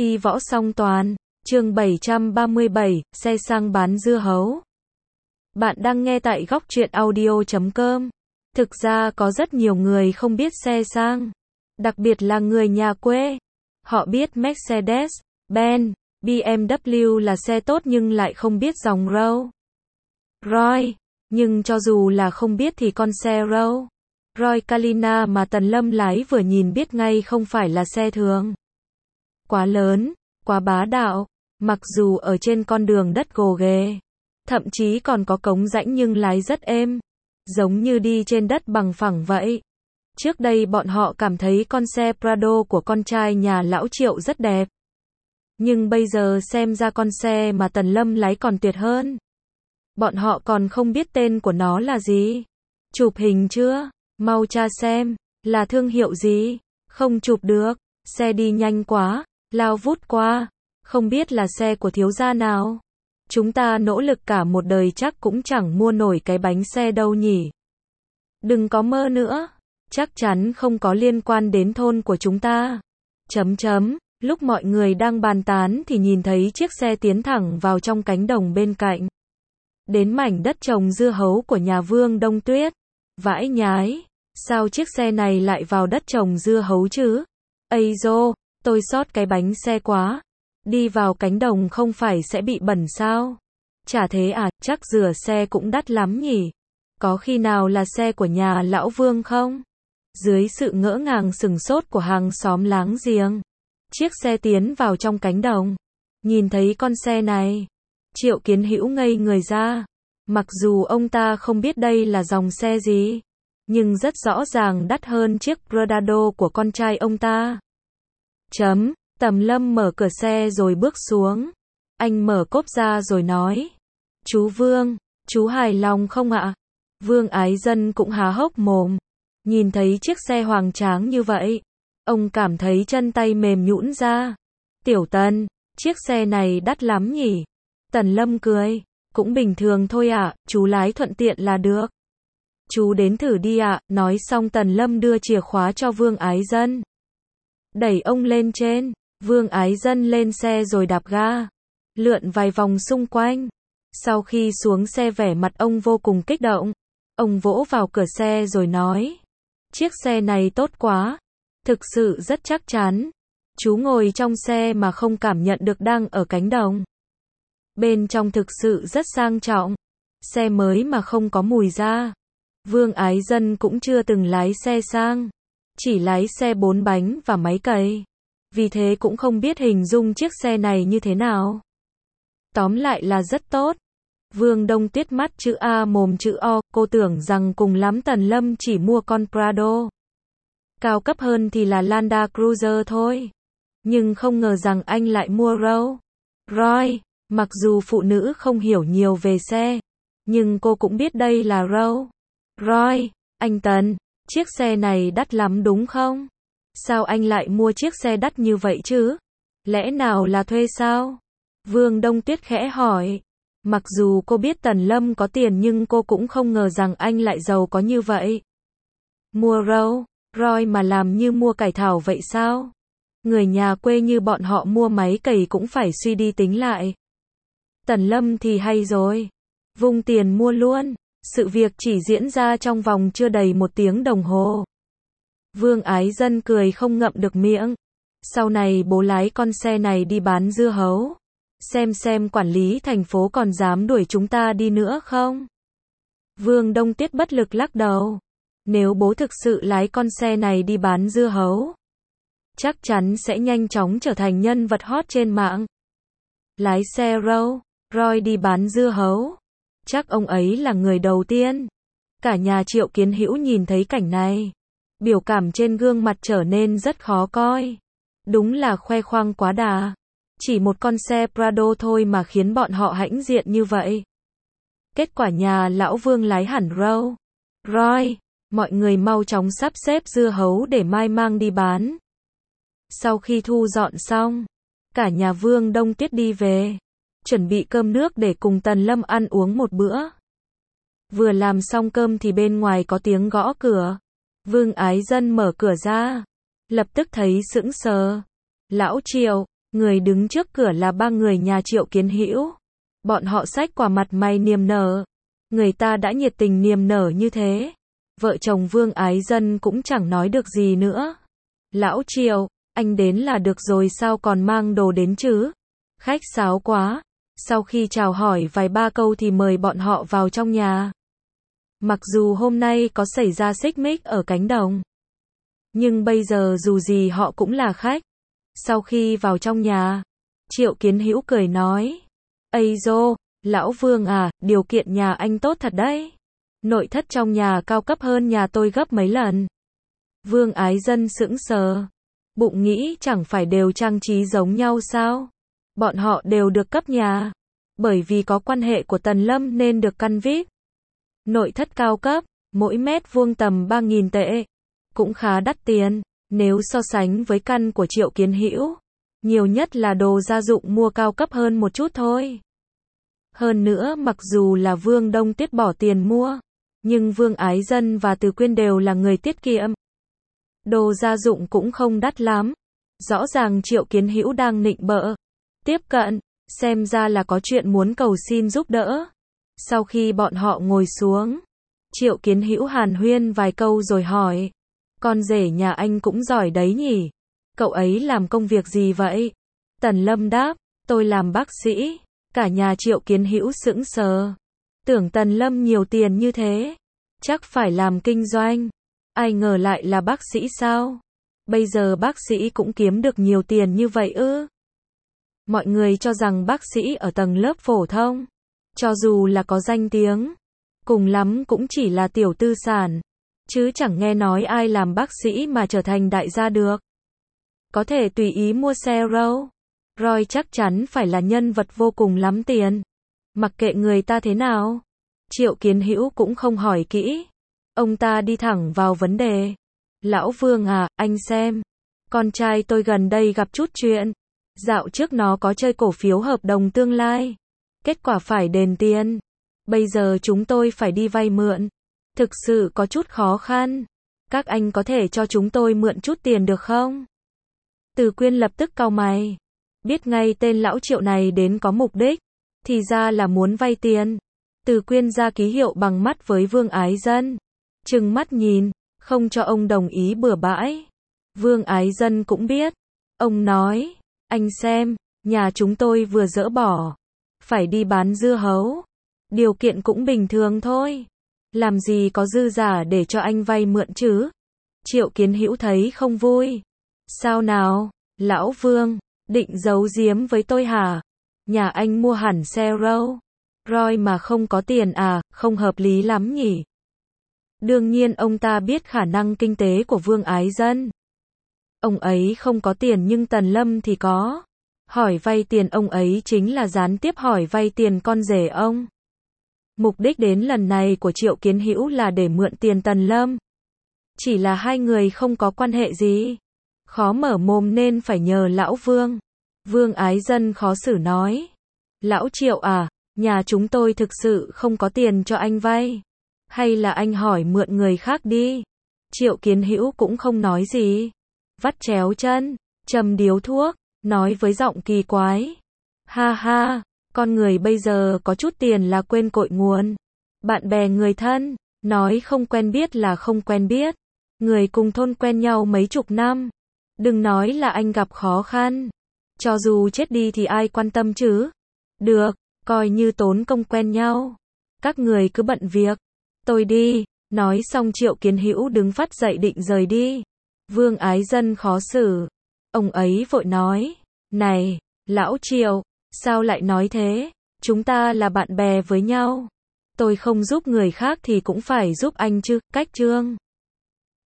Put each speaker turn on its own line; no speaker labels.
Y võ song toàn, chương 737, xe sang bán dưa hấu. Bạn đang nghe tại góc truyện audio.com. Thực ra có rất nhiều người không biết xe sang, đặc biệt là người nhà quê. Họ biết Mercedes, Benz, BMW là xe tốt nhưng lại không biết dòng Rolls Royce. Nhưng cho dù là không biết thì con xe Rolls Royce Kalina mà Tần Lâm lái vừa nhìn biết ngay không phải là xe thường. Quá lớn, quá bá đạo, mặc dù ở trên con đường đất gồ ghề, thậm chí còn có cống rãnh nhưng lái rất êm, giống như đi trên đất bằng phẳng vậy. Trước đây bọn họ cảm thấy con xe Prado của con trai nhà lão Triệu rất đẹp. Nhưng bây giờ xem ra con xe mà Tần Lâm lái còn tuyệt hơn. Bọn họ còn không biết tên của nó là gì. Chụp hình chưa? Mau tra xem, là thương hiệu gì? Không chụp được, xe đi nhanh quá, lao vút qua, không biết là xe của thiếu gia nào. Chúng ta nỗ lực cả một đời chắc cũng chẳng mua nổi cái bánh xe đâu nhỉ. Đừng có mơ nữa, chắc chắn không có liên quan đến thôn của chúng ta. Lúc mọi người đang bàn tán thì nhìn thấy chiếc xe tiến thẳng vào trong cánh đồng bên cạnh. Đến mảnh đất trồng dưa hấu của nhà Vương Đông Tuyết. Vãi nhái, sao chiếc xe này lại vào đất trồng dưa hấu chứ? Ây dô, tôi sót cái bánh xe quá. Đi vào cánh đồng không phải sẽ bị bẩn sao? Chả thế à, chắc rửa xe cũng đắt lắm nhỉ? Có khi nào là xe của nhà lão Vương không? Dưới sự ngỡ ngàng sửng sốt của hàng xóm láng giềng, chiếc xe tiến vào trong cánh đồng. Nhìn thấy con xe này, Triệu Kiến Hữu ngây người ra. Mặc dù ông ta không biết đây là dòng xe gì, nhưng rất rõ ràng đắt hơn chiếc Prado của con trai ông ta. Tần Lâm mở cửa xe rồi bước xuống. Anh mở cốp ra rồi nói: "Chú Vương, chú hài lòng không ạ?" Vương Ái Dân cũng há hốc mồm. Nhìn thấy chiếc xe hoành tráng như vậy, ông cảm thấy chân tay mềm nhũn ra. "Tiểu Tần, chiếc xe này đắt lắm nhỉ?" Tần Lâm cười: "Cũng bình thường thôi ạ, chú lái thuận tiện là được. Chú đến thử đi ạ." Nói xong Tần Lâm đưa chìa khóa cho Vương Ái Dân. Đẩy ông lên trên, Vương Ái Dân lên xe rồi đạp ga, lượn vài vòng xung quanh. Sau khi xuống xe vẻ mặt ông vô cùng kích động. Ông vỗ vào cửa xe rồi nói: "Chiếc xe này tốt quá, thực sự rất chắc chắn. Chú ngồi trong xe mà không cảm nhận được đang ở cánh đồng. Bên trong thực sự rất sang trọng, xe mới mà không có mùi da." Vương Ái Dân cũng chưa từng lái xe sang, chỉ lái xe 4 bánh và máy cày, vì thế cũng không biết hình dung chiếc xe này như thế nào. Tóm lại là rất tốt. Vương Đông Tuyết mắt chữ A mồm chữ O, cô tưởng rằng cùng lắm Tần Lâm chỉ mua con Prado. Cao cấp hơn thì là Landa Cruiser thôi. Nhưng không ngờ rằng anh lại mua Rolls Royce. Mặc dù phụ nữ không hiểu nhiều về xe, nhưng cô cũng biết đây là Rolls Royce. "Anh Tần, chiếc xe này đắt lắm đúng không? Sao anh lại mua chiếc xe đắt như vậy chứ? Lẽ nào là thuê sao?" Vương Đông Tuyết khẽ hỏi. Mặc dù cô biết Tần Lâm có tiền nhưng cô cũng không ngờ rằng anh lại giàu có như vậy. Mua Rolls Royce mà làm như mua cải thảo vậy sao? Người nhà quê như bọn họ mua máy cày cũng phải suy đi tính lại. Tần Lâm thì hay rồi, vung tiền mua luôn. Sự việc chỉ diễn ra trong vòng chưa đầy 1 tiếng đồng hồ. Vương Ái Dân cười không ngậm được miệng. Sau này bố lái con xe này đi bán dưa hấu, xem quản lý thành phố còn dám đuổi chúng ta đi nữa không? Vương Đông Tuyết bất lực lắc đầu. Nếu bố thực sự lái con xe này đi bán dưa hấu, chắc chắn sẽ nhanh chóng trở thành nhân vật hot trên mạng. Lái xe Rolls Royce đi bán dưa hấu, chắc ông ấy là người đầu tiên. Cả nhà Triệu Kiến Hữu nhìn thấy cảnh này, biểu cảm trên gương mặt trở nên rất khó coi. Đúng là khoe khoang quá đà. Chỉ một con xe Prado thôi mà khiến bọn họ hãnh diện như vậy. Kết quả nhà lão Vương lái hẳn Rolls Royce. Mọi người mau chóng sắp xếp dưa hấu để mai mang đi bán. Sau khi thu dọn xong, cả nhà Vương Đông Tuyết đi về, chuẩn bị cơm nước để cùng Tần Lâm ăn uống một bữa. Vừa làm xong cơm thì bên ngoài có tiếng gõ cửa. Vương Ái Dân mở cửa ra, lập tức thấy sững sờ. "Lão Triệu, Người đứng trước cửa là ba người nhà Triệu Kiến Hữu. Bọn họ xách quả mặt mày niềm nở. Người ta đã nhiệt tình niềm nở như thế. Vợ chồng Vương Ái Dân cũng chẳng nói được gì nữa. Lão Triệu, anh đến là được rồi sao còn mang đồ đến chứ? Khách sáo quá. Sau khi chào hỏi vài ba câu thì mời bọn họ vào trong nhà. Mặc dù hôm nay có xảy ra xích mích ở cánh đồng, nhưng bây giờ dù gì họ cũng là khách. Sau khi vào trong nhà, Triệu Kiến Hữu cười nói: "Ây dô, lão Vương à, điều kiện nhà anh tốt thật đấy. Nội thất trong nhà cao cấp hơn nhà tôi gấp mấy lần." Vương Ái Dân sững sờ, bụng nghĩ chẳng phải đều trang trí giống nhau sao? Bọn họ đều được cấp nhà, bởi vì có quan hệ của Tần Lâm nên được căn VIP. Nội thất cao cấp, mỗi mét vuông tầm 3.000 tệ, cũng khá đắt tiền, nếu so sánh với căn của Triệu Kiến Hữu, nhiều nhất là đồ gia dụng mua cao cấp hơn một chút thôi. Hơn nữa mặc dù là Vương Đông Tuyết bỏ tiền mua, nhưng Vương Ái Dân và Từ Quyên đều là người tiết kiệm. Đồ gia dụng cũng không đắt lắm. Rõ ràng Triệu Kiến Hữu đang nịnh bợ. Tiếp cận, xem ra là có chuyện muốn cầu xin giúp đỡ. Sau khi bọn họ ngồi xuống, Triệu Kiến Hữu hàn huyên vài câu rồi hỏi: "Con rể nhà anh cũng giỏi đấy nhỉ? Cậu ấy làm công việc gì vậy?" Tần Lâm đáp: "Tôi làm bác sĩ." Cả nhà Triệu Kiến Hữu sững sờ. Tưởng Tần Lâm nhiều tiền như thế, chắc phải làm kinh doanh. Ai ngờ lại là bác sĩ sao? Bây giờ bác sĩ cũng kiếm được nhiều tiền như vậy ư? Mọi người cho rằng bác sĩ ở tầng lớp phổ thông, cho dù là có danh tiếng, cùng lắm cũng chỉ là tiểu tư sản, chứ chẳng nghe nói ai làm bác sĩ mà trở thành đại gia được. Có thể tùy ý mua xe Rolls Royce chắc chắn phải là nhân vật vô cùng lắm tiền. Mặc kệ người ta thế nào, Triệu Kiến Hữu cũng không hỏi kỹ. Ông ta đi thẳng vào vấn đề. "Lão Vương à, anh xem. Con trai tôi gần đây gặp chút chuyện. Dạo trước nó có chơi cổ phiếu hợp đồng tương lai. Kết quả phải đền tiền. Bây giờ chúng tôi phải đi vay mượn. Thực sự có chút khó khăn. Các anh có thể cho chúng tôi mượn chút tiền được không?" Từ Quyên lập tức cau mày. Biết ngay tên lão Triệu này đến có mục đích. Thì ra là muốn vay tiền. Từ Quyên ra ký hiệu bằng mắt với Vương Ái Dân. Trừng mắt nhìn, không cho ông đồng ý bừa bãi. Vương Ái Dân cũng biết. Ông nói: "Anh xem, nhà chúng tôi vừa dỡ bỏ, phải đi bán dưa hấu. Điều kiện cũng bình thường thôi. Làm gì có dư giả để cho anh vay mượn chứ?" Triệu Kiến Hữu thấy không vui. "Sao nào, lão Vương, định giấu giếm với tôi hả? Nhà anh mua hẳn xe Rolls Royce mà không có tiền à, không hợp lý lắm nhỉ?" Đương nhiên ông ta biết khả năng kinh tế của Vương Ái Dân. Ông ấy không có tiền nhưng Tần Lâm thì có. Hỏi vay tiền ông ấy chính là gián tiếp hỏi vay tiền con rể ông. Mục đích đến lần này của Triệu Kiến Hữu là để mượn tiền Tần Lâm. Chỉ là hai người không có quan hệ gì, khó mở mồm nên phải nhờ lão Vương. Vương Ái Dân khó xử nói: "Lão Triệu à, nhà chúng tôi thực sự không có tiền cho anh vay. Hay là anh hỏi mượn người khác đi." Triệu Kiến Hữu cũng không nói gì. Vắt chéo chân, châm điếu thuốc, nói với giọng kỳ quái: "Ha ha, con người bây giờ có chút tiền là quên cội nguồn. Bạn bè người thân, nói không quen biết là không quen biết. Người cùng thôn quen nhau mấy chục năm. Đừng nói là anh gặp khó khăn. Cho dù chết đi thì ai quan tâm chứ. Được, coi như tốn công quen nhau. Các người cứ bận việc. Tôi đi." Nói xong Triệu Kiến Hữu đứng phắt dậy định rời đi. Vương Ái Dân khó xử. Ông ấy vội nói: "Này, lão Triệu, sao lại nói thế? Chúng ta là bạn bè với nhau. Tôi không giúp người khác thì cũng phải giúp anh chứ, cách trương."